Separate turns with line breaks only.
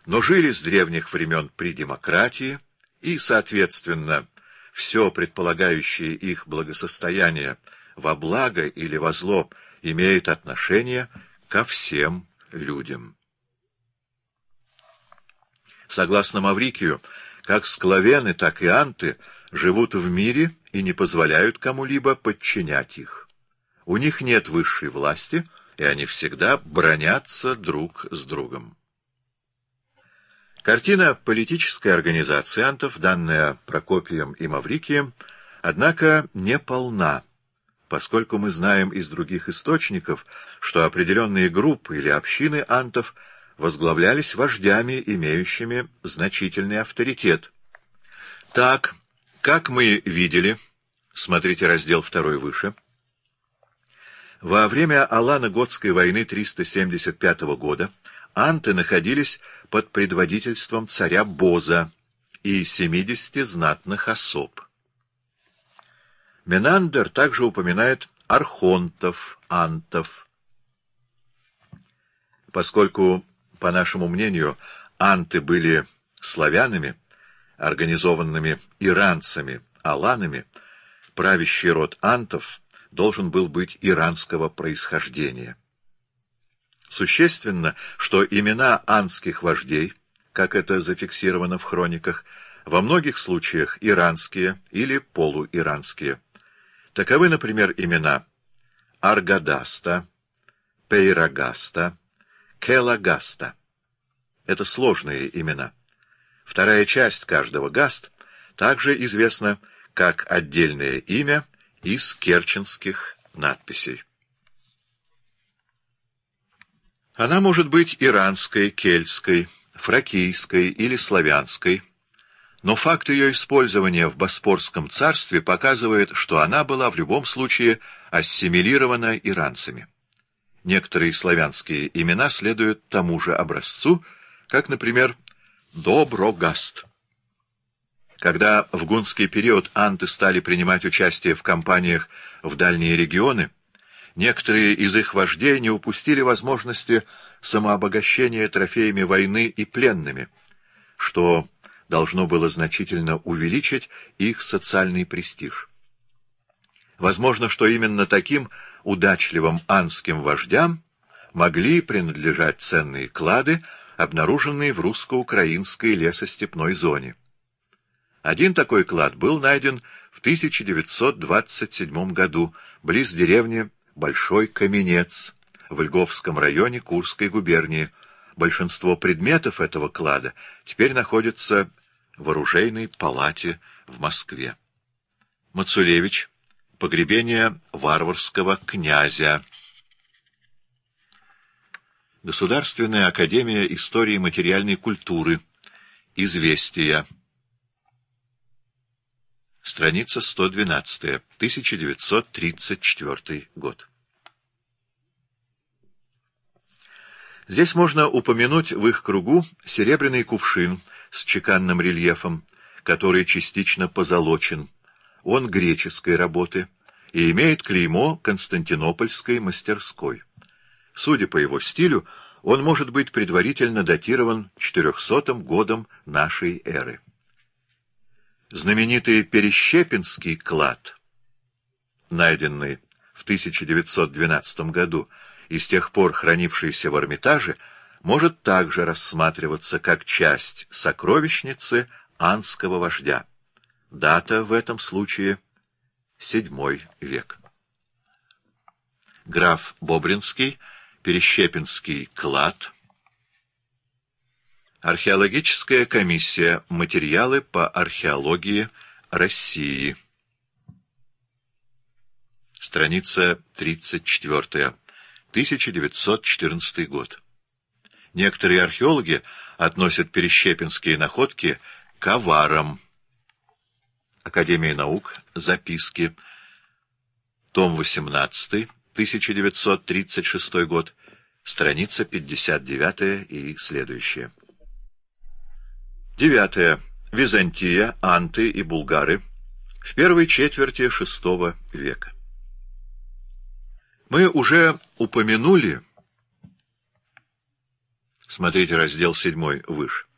но жили с древних времен при демократии, и, соответственно, все предполагающее их благосостояние во благо или во зло имеет отношение ко всем людям. Согласно Маврикию, как склавены, так и анты живут в мире и не позволяют кому-либо подчинять их. У них нет высшей власти, и они всегда бранятся друг с другом. Картина политической организации антов, данная Прокопием и Маврикием, однако не полна, поскольку мы знаем из других источников, что определенные группы или общины антов возглавлялись вождями, имеющими значительный авторитет. Так, как мы видели, смотрите раздел 2 выше, во время Алано-Готской войны 375 года анты находились под предводительством царя Боза и 70 знатных особ. Менандер также упоминает архонтов, антов. Поскольку, по нашему мнению, анты были славянами, организованными иранцами, аланами, правящий род антов должен был быть иранского происхождения. Существенно, что имена анских вождей, как это зафиксировано в хрониках, во многих случаях иранские или полуиранские. Таковы, например, имена Аргадаста, Пейрагаста, Келагаста. Это сложные имена. Вторая часть каждого гаст также известна как отдельное имя из керченских надписей. Она может быть иранской, кельтской, фракийской или славянской, но факт ее использования в Боспорском царстве показывает, что она была в любом случае ассимилирована иранцами. Некоторые славянские имена следуют тому же образцу, как, например, Доброгаст. Когда в гунский период анты стали принимать участие в кампаниях в дальние регионы, некоторые из их вождей не упустили возможности самообогащения трофеями войны и пленными, что должно было значительно увеличить их социальный престиж. Возможно, что именно таким удачливым анским вождям могли принадлежать ценные клады, обнаруженные в русско-украинской лесостепной зоне. Один такой клад был найден в 1927 году близ деревни Большой Каменец в Льговском районе Курской губернии. Большинство предметов этого клада теперь находятся в оружейной палате в Москве. Мацулевич. Погребение варварского князя. Государственная академия истории материальной культуры. Известия. Страница 112, 1934 год. Здесь можно упомянуть в их кругу серебряный кувшин с чеканным рельефом, который частично позолочен. Он греческой работы и имеет клеймо Константинопольской мастерской. Судя по его стилю, он может быть предварительно датирован 400 годом нашей эры. Знаменитый Перещепинский клад, найденный в 1912 году и с тех пор хранившийся в Эрмитаже, может также рассматриваться как часть сокровищницы анского вождя. Дата в этом случае — VII век. Граф Бобринский, Перещепинский клад. Археологическая комиссия. Материалы по археологии России. Страница 34. 1914 год. Некоторые археологи относят перещепинские находки к аварам. Академия наук. Записки. Том 18. 1936 год. Страница 59 и следующая. 9. Византия, анты и булгары в первой четверти VI века. Мы уже упомянули, Смотрите раздел 7 выше.